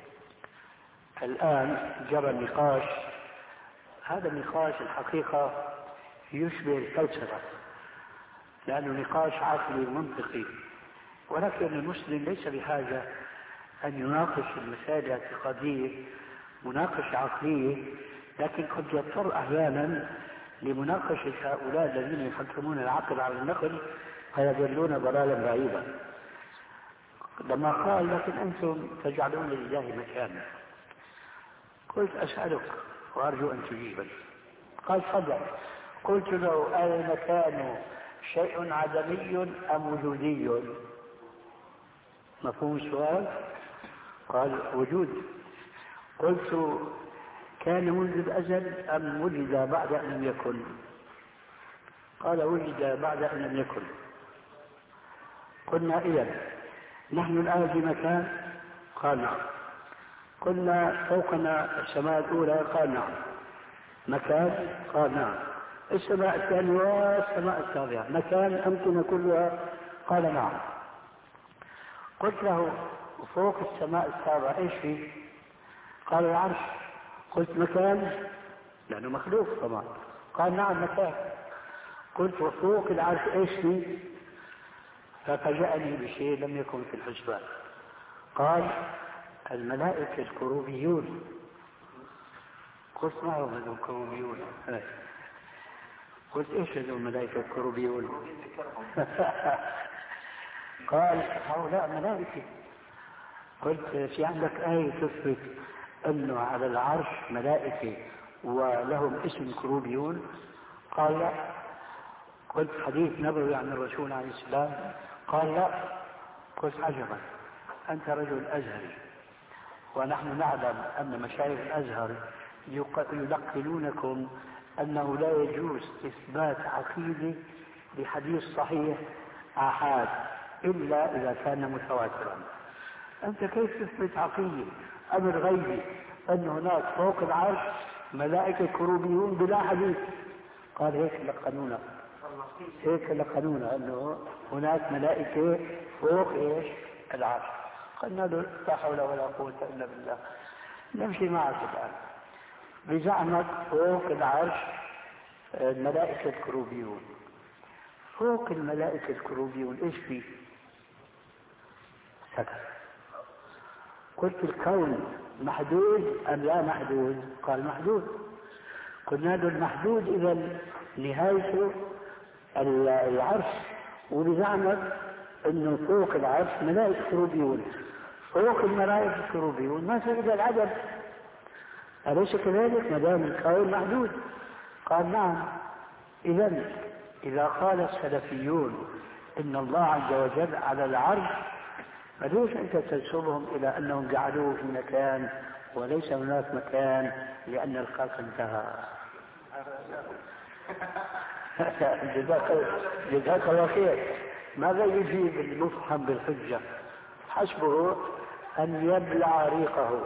الان جرى النقاش، هذا النقاش الحقيقة يشبه الفلسفة، لأنه نقاش عقلي منطقي، ولكن المسلم ليس بحاجة أن يناقش المسائل الاعتقادية مناقشة عقلية، لكن قد يضطر أحيانا لمناقشة هؤلاء الذين يحكمون العقل على النقل فيضلون ضلالا بعيدا. لما قال لكن أنتم تجعلون لله مكانا، قلت أسألك وأرجو أن تجيبني. قال تفضل. قلت له المكان شيء عدمي أم وجودي؟ مفهوم السؤال؟ قال وجود. قلت كان منذ الأزل أم وجد بعد أن لم يكن؟ قال وجد بعد أن لم يكن. قلنا إذن نحن الآن في مكان؟ قال نعم. قلنا فوقنا السماء الأولى؟ قال نعم. مكان؟ قال نعم. السماء الثانية والسماء السابعة مكان أمكن كلها؟ قال نعم. قلت له وفوق السماء السابعة إيش فيه؟ قال العرش. قلت مكان؟ لأنه مخلوق طبعا. قال نعم مكان. قلت وفوق العرش إيش فيه؟ ففاجأني بشيء لم يكن في الحسبان. قال الملائكة الكروبيون. قلت ما هم هذول الكروبيون؟ قلت ايش هذول الملائكة الكروبيون؟ قال هؤلاء ملائكة. قلت في عندك آية تثبت انه على العرش ملائكة ولهم اسم كروبيون؟ قال لا. قلت حديث نبوي عن الرسول عليه السلام؟ قال لا. قلت عجبا، أنت رجل أزهري ونحن نعلم أن مشايخ الأزهر يلقنونكم أنه لا يجوز إثبات عقيدة بحديث صحيح آحاد إلا إذا كان متواترا. أنت كيف تثبت عقيدة أمر غيبي أن هناك فوق العرش ملائكة كروبيون بلا حديث؟ قال هيك لقنونا، هيك لقنونا أنه هناك ملائكة فوق إيش؟ العرش. قلنا له لا حول ولا قوة إلا بالله، نمشي معك الآن. بزعمك فوق العرش الملائكة الكروبيون. فوق الملائكة الكروبيون إيش فيه؟ سكت. قلت الكون محدود أم لا محدود؟ قال محدود. قلنا له المحدود إذا نهايته العرش، وبزعمك انه فوق العرش ملائكة كروبيون. فوق الملائكة الكروبيون ما سجد العدد، أليس كذلك ما دام الكون محدود؟ قال نعم. إذا إذا قال السلفيون إن الله عز وجل على العرش، فليش أنت تنسبهم إلى أنهم جعلوه في مكان وليس هناك مكان لأن الخلق انتهى؟ جزاك الله خير. ماذا يجيب المفهم بالحجة؟ حسبه أن يبلع ريقه.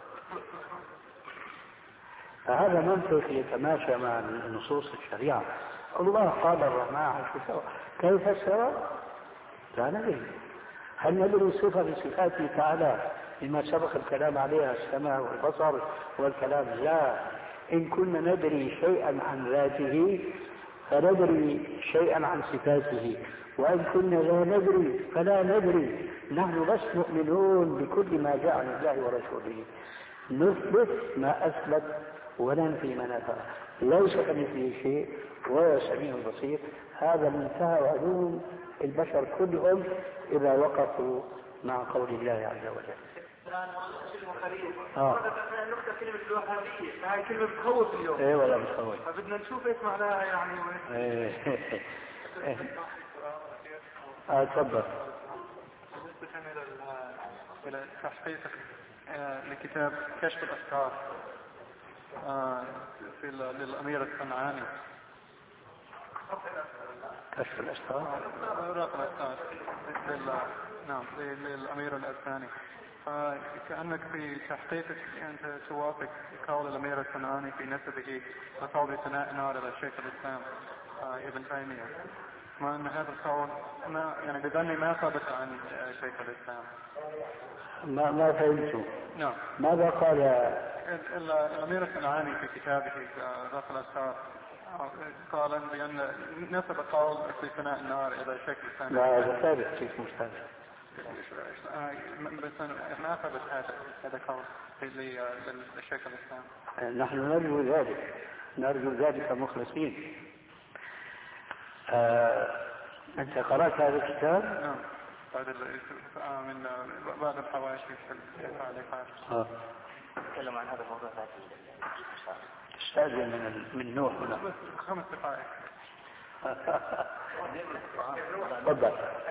فهذا منطق يتماشى مع نصوص الشريعة. الله قال الرحمن على السماء، كيف استوى؟ لا ندري. هل ندري صفة بصفاته تعالى بما سبق الكلام عليها السمع والبصر والكلام؟ لا. إن كنا ندري شيئا عن ذاته فندري شيئا عن صفاته، وإن كنا لا ندري فلا ندري. نحن بس مؤمنون بكل ما جاء عن الله ورسوله، نثبت ما أثبت وننفي ما نفى. ليس كمثله شيء وهو السميع البصير. هذا منتهى علوم البشر كلهم إذا وقفوا مع قول الله عز وجل. اه نقطة كلمة الوهابية، هاي كلمة بتخوف اليوم. ايه ولا بتخوف. فبدنا نشوف ايش معناها يعني. ايه اه تفضل. بالنسبة إلى تحقيق لكتاب كشف الأفكار في للأمير الصنعاني. كشف الأفكار. أوراق الأفكار. نعم للأمير الأسباني. فكأنك في تحقيقك أنت توافق قول الأمير الصنعاني في نسبه وقول ثناء نار إلى الشيخ الإسلام ابن تيمية، مع أن هذا القول ما يعني بظني ما ثبت عن شيخ الإسلام. ما ما فهمت. نعم. ماذا قال الأمير الصنعاني في كتابه رفع الأفكار؟ قال بأن نسب قول في ثناء النار إلى الشيخ الإسلام. لا هذا ثابت كيف مستند؟ بس ما ثبت هذا هذا قول للشيخ الإسلام. نحن نرجو ذلك، نرجو ذلك مخلصين. آه، أنت قرأت هذا الكتاب؟ نعم. بعد من بعد الحواشي في التعليقات. آه. تكلم عن هذا الموضوع بعد استاذن من من نوح هنا. خمس دقائق. تفضل.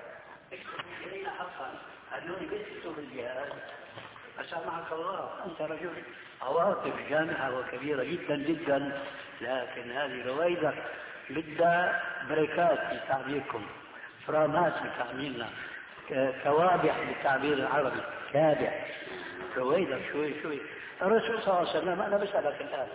هذول بيسكتوا بالجهاد. أسامحك الله، أنت رجل عواطف جامعة وكبيرة جدا جدا، لكن هذه رويدة بدها بريكات بتعبيركم، فرامات بتعبيرنا، كوابع بالتعبير العربي، كابع. رويدة شوي شوي. الرسول صلى الله عليه وسلم، أنا بسألك الآن،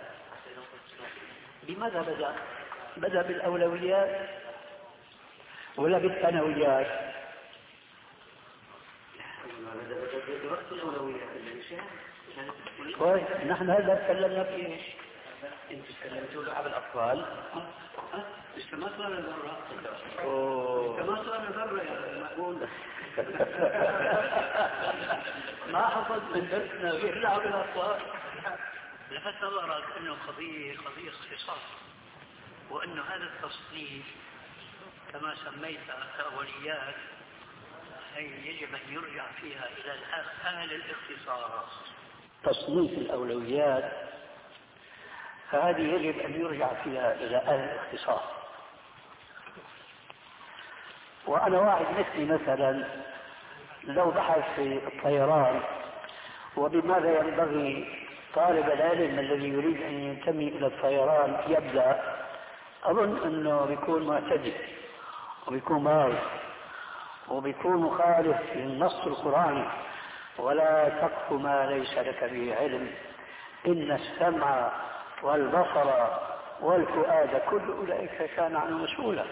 بماذا بدأ؟ بدأ بالأولويات ولا بالثانويات؟ كويس، نحن هذا تكلمنا فيه. انت تكلمتوا له على الاطفال؟ لسه ما صار ذره. لسه ما صار ذره يا معقول. ما حفظ من درسنا غير لعب الاطفال. لفت نظرك انه قضيه قضيه اختصاص، وانه هذا التصنيف كما سميتها كأوليات هي يجب ان يرجع فيها الى اهل الاختصاص. تصنيف الاولويات فهذه يجب أن يرجع فيها إلى أهل الاختصاص. وأنا واحد مثلي مثلا لو بحث في الطيران وبماذا ينبغي طالب العلم الذي يريد أن ينتمي إلى الطيران يبدأ، أظن أنه بيكون معتدل وبيكون مارس وبيكون مخالف للنص القرآني، ولا تقف ما ليس لك به علم إن السمع والبصر والفؤاد كل أولئك كان عنه مسؤولا.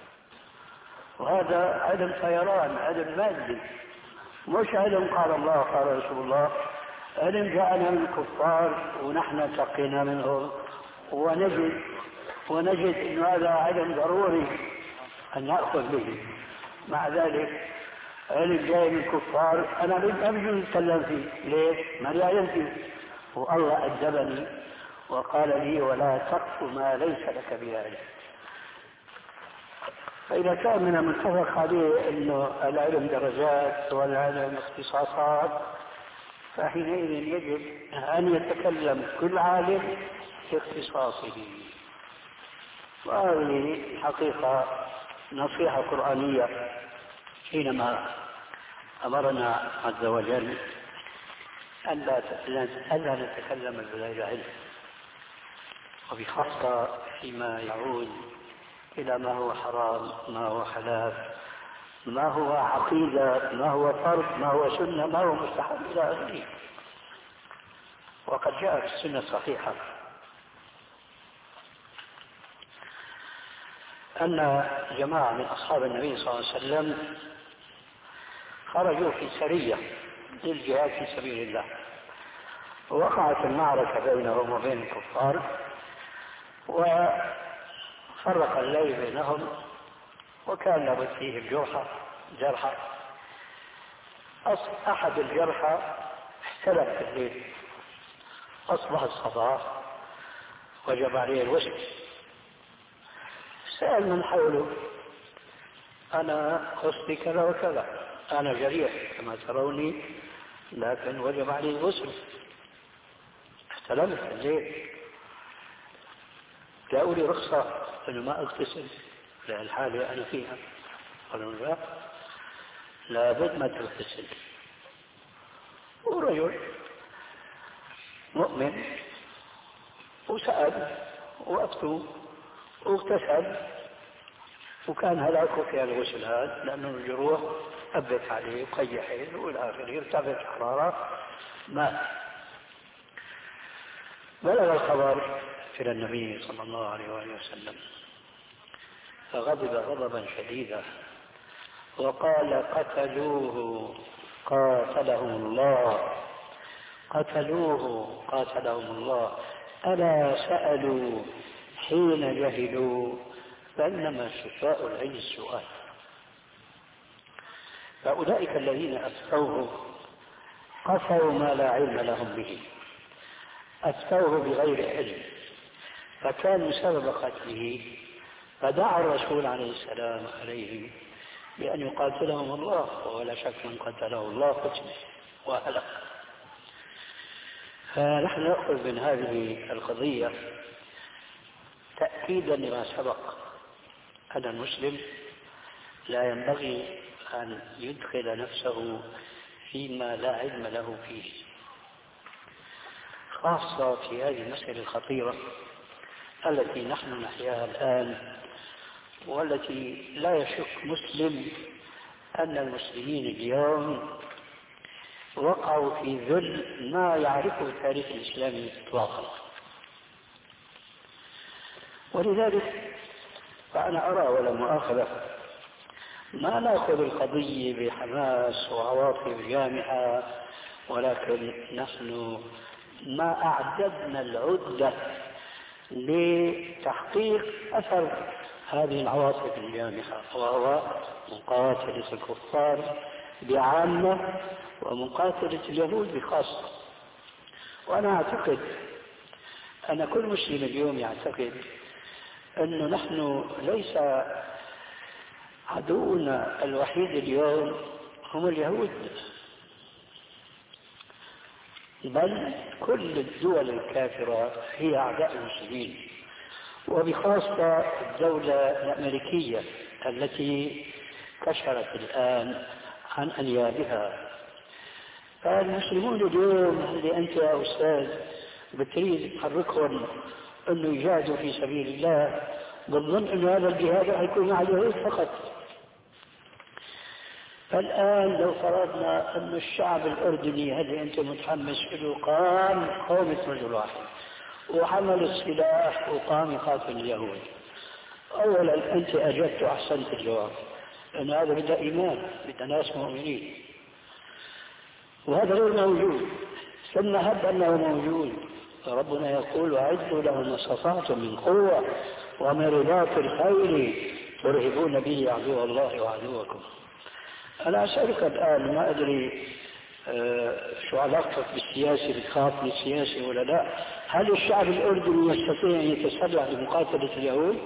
وهذا علم طيران، علم مادي، مش علم قال الله قال رسول الله، علم جاءنا من الكفار ونحن تقينا منهم، ونجد ونجد أن هذا علم ضروري أن نأخذ به. مع ذلك علم جاي من الكفار أنا لم أتكلم فيه. ليه؟ ما لي علم فيه، والله أدبني وقال لي ولا تقف ما ليس لك به علم. فإذا كان من المتفق عليه أنه العلم درجات والعلم اختصاصات، فحينئذ يجب أن يتكلم كل عالم في اختصاصه. وهذه حقيقة نصيحة قرآنية حينما أمرنا عز وجل ألا ألا نتكلم بغير علم، وبخاصة فيما يعود إلى ما هو حرام، ما هو حلال، ما هو عقيدة، ما هو فرض، ما هو سنة، ما هو مستحب إلى آخره. وقد جاء في السنة الصحيحة أن جماعة من أصحاب النبي صلى الله عليه وسلم خرجوا في سرية للجهاد في سبيل الله، ووقعت المعركة بينهم وبين الكفار، وفرق الليل بينهم، وكان لابد فيه الجرحى جرحى. أحد الجرحى احتلم في الليل، أصبح الصباح وجب عليه الوسط. سأل من حوله أنا قصدي كذا وكذا، أنا جريح كما تروني، لكن وجب عليه الغسل، احتلمت الليل، جاءوا لي رخصة أنه ما أغتسل للحالة أنا فيها. قالوا لا، لابد ما تغتسل. ورجل مؤمن وسأل وأفتوا واغتسل، وكان هلاكه في الغسل هذا لأنه الجروح أبت عليه وقيحين والى آخره، ارتفعت الحرارة مات. بلغ الخبر إلى النبي صلى الله عليه وآله وسلم، فغضب غضبا شديدا وقال قتلوه قاتلهم الله، قتلوه قاتلهم الله، ألا سألوا حين جهلوا فإنما شفاء العي السؤال. فأولئك الذين أفتوه قصروا ما لا علم لهم به، أفتوه بغير علم، فكان سبب قتله، فدعا الرسول عليه السلام عليه بأن يقاتلهم الله، ولا شك من قتله الله قتل وهلك. فنحن نأخذ من هذه القضية تأكيدا لما سبق أن المسلم لا ينبغي أن يدخل نفسه فيما لا علم له فيه، خاصة في هذه المسألة الخطيرة التي نحن نحياها الآن، والتي لا يشك مسلم أن المسلمين اليوم وقعوا في ذل ما يعرفه التاريخ الإسلامي إطلاقا. ولذلك فأنا أرى ولا مؤاخذة ما نأخذ القضية بحماس وعواطف جامحة، ولكن نحن ما أعددنا العدة لتحقيق أثر هذه العواطف الجامحة، وهو مقاتلة الكفار بعامة ومقاتلة اليهود بخاصة. وأنا أعتقد أن كل مسلم اليوم يعتقد أنه نحن ليس عدونا الوحيد اليوم هم اليهود، بل كل الدول الكافرة هي أعداء المسلمين، وبخاصة الدولة الأمريكية التي كشرت الآن عن أنيابها. فالمسلمون اليوم اللي أنت يا أستاذ بتريد تحركهم أنه يجاهدوا في سبيل الله، بالظن أن هذا الجهاد يكون مع اليهود فقط. فالآن لو فرضنا أن الشعب الأردني هذا أنت متحمس له قام قومة رجل واحد وحمل السلاح وقام يقاتل اليهود، أولا أنت أجبت وأحسنت الجواب، لأن هذا بدأ إيمان، بدأ ناس مؤمنين، وهذا غير موجود. ثم هب أنه موجود، ربنا يقول وأعدوا لهم ما استطعتم من قوة ومن رباط الخيل ترهبون به عدو الله وعدوكم. أنا أسألك الآن، ما أدري شو علاقتك بالسياسي، بتخاف من السياسي ولا لا؟ هل الشعب الأردني يستطيع أن يتسلح لمقاتلة اليهود؟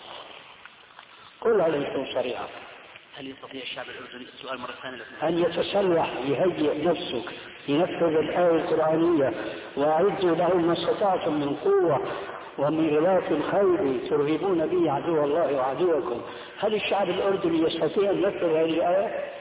قل عليه يكون صريحا. هل يستطيع الشعب الأردني، السؤال مرة ثانية، أن يتسلح يهيئ نفسه ينفذ الآية القرآنية وأعدوا لهم ما استطعتم من قوة ومن رباط الخيل ترهبون به عدو الله وعدوكم؟ هل الشعب الأردني يستطيع أن ينفذ هذه الآية؟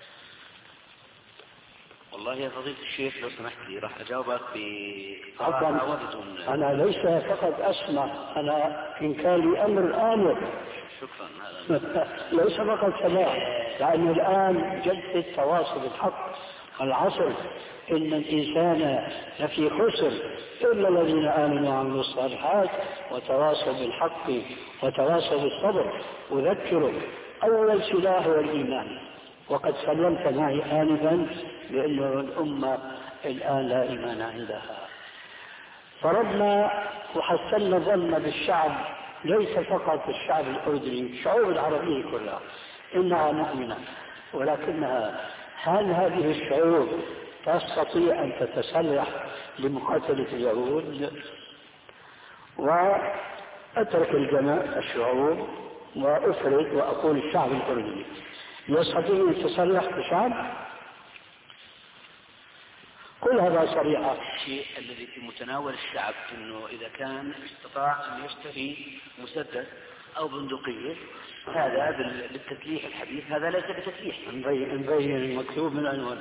والله يا فضيلة الشيخ لو سمحت لي راح أجاوبك بصراحة. أنا ليس فقط أسمع، أنا إن كان لي أمر آمر. شكرا. ليس فقط سماع، لأن الآن جد التواصل الحق العصر، إن الإنسان لفي خسر إلا الذين آمنوا وعملوا الصالحات وتواصوا بالحق وتواصوا بالصبر. أذكرك أول سلاح هو الإيمان، وقد سلمت معي آنفا بأن الأمة الآن لا إيمان عندها. فرضنا وحسنا ظن بالشعب، ليس فقط الشعب الأردني، الشعوب العربية كلها إنها مؤمنة، ولكنها هل هذه الشعوب تستطيع أن تتسلح لمقاتلة اليهود؟ وأترك الجميع الشعوب وأفرد وأقول الشعب الأردني يستطيع أن يتسلح بشعب؟ كل هذا صريحة. الشيء الذي في متناول الشعب أنه إذا كان استطاع أن يشتري مسدس أو بندقية، هذا بالتسليح الحديث، هذا ليس بتسليح. نبين المكتوب من عنوان.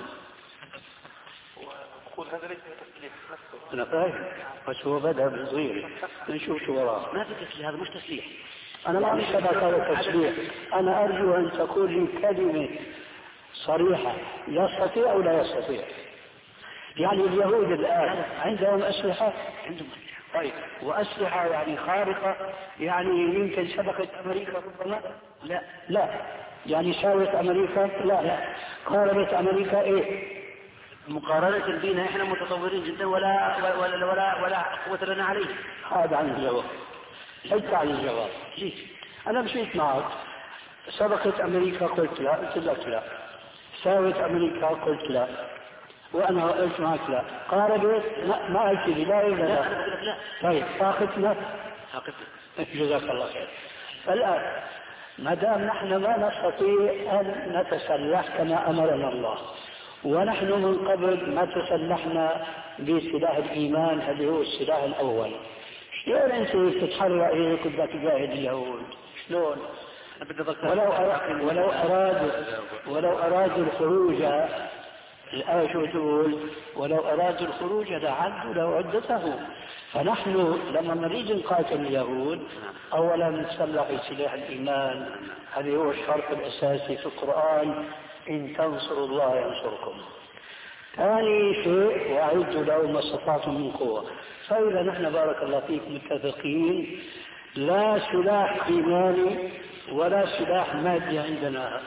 وأقول هذا ليس بتسليح نفسه. أنا فاهم، بس هو بدأ بصغير، نشوف شو وراه. ما في تسليح، هذا مش تسليح. أنا ما أعرف هذا تسليح. أنا أرجو أن تقول لي كلمة صريحة، يستطيع أو لا يستطيع. يعني اليهود الآن عندهم أسلحة، عندهم طيب، وأسلحة يعني خارقة، يعني يمكن سبقت أمريكا ربما؟ لا لا. يعني ساوت أمريكا؟ لا لا. قاربت أمريكا إيه؟ مقارنة بنا إحنا متطورين جدا ولا ولا ولا ولا قوة لنا عليه. هذا عن الجواب. حتى عن الجواب. ليش؟ أنا مشيت معك، سبقت أمريكا قلت لا، قلت لك لا. ساوت أمريكا قلت لا، وأنا قلت معك لا. قاربت ما ما قلت لي لا ولا لا. لا. طيب ساقتنا؟ ساقتنا. جزاك الله خير. فالآن ما دام نحن ما نستطيع أن نتسلح كما أمرنا الله، ونحن من قبل ما تسلحنا بسلاح الإيمان، هذا هو السلاح الأول، شلون أنت تتحرى هيك بدك تجاهد اليهود؟ شلون؟ ولو ولو أرادوا ولو أرادوا الخروج، الآية شو تقول؟ ولو أرادوا الخروج لعدوا له عدته. فنحن لما نريد نقاتل اليهود أولا نتسلح بسلاح الإيمان، هذا هو الشرط الأساسي في القرآن، إن تنصروا الله ينصركم. ثاني شيء وأعدوا له ما استطعتم من قوة. فإذا نحن بارك الله فيك متفقين، لا سلاح إيماني ولا سلاح مادي عندنا،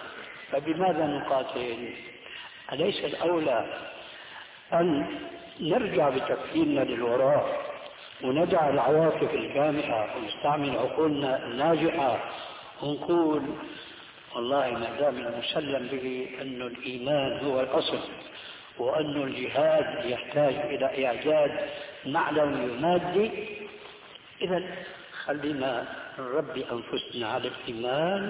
فبماذا نقاتل؟ أليس الأولى أن نرجع بتفكيرنا للوراء ونجعل العواطف الجامحة ونستعمل عقولنا الناجحة ونقول والله ما دام المسلم به أن الإيمان هو الأصل وأن الجهاد يحتاج إلى إعجاز معنوي مادي، إذا خلينا نربي أنفسنا على الإيمان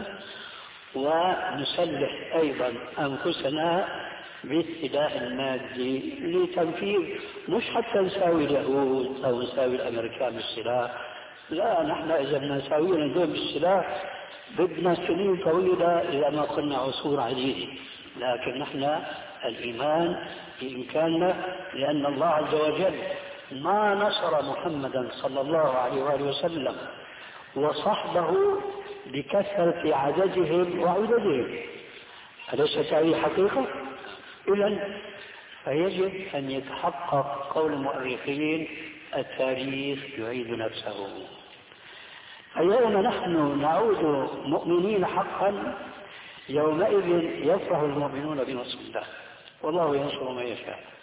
ونسلح أيضا أنفسنا بالسلاح المادي لتنفيذ، مش حتى نساوي اليهود أو نساوي الأمريكان بالسلاح، لا، نحن إذا نساوينا دول بالسلاح بدنا سنين طويلة إذا ما قلنا عصور عديدة، لكن نحن الإيمان بإمكاننا، لأن الله عز وجل ما نصر محمدا صلى الله عليه وآله وسلم وصحبه بكثرة عددهم وعددهم، أليست هذه حقيقة؟ إذن فيجب أن يتحقق قول المؤرخين التاريخ يعيد نفسه. اليوم نحن نعود مؤمنين حقا، يومئذ يفرح المؤمنون بنصر الله والله ينصر ما يشاء.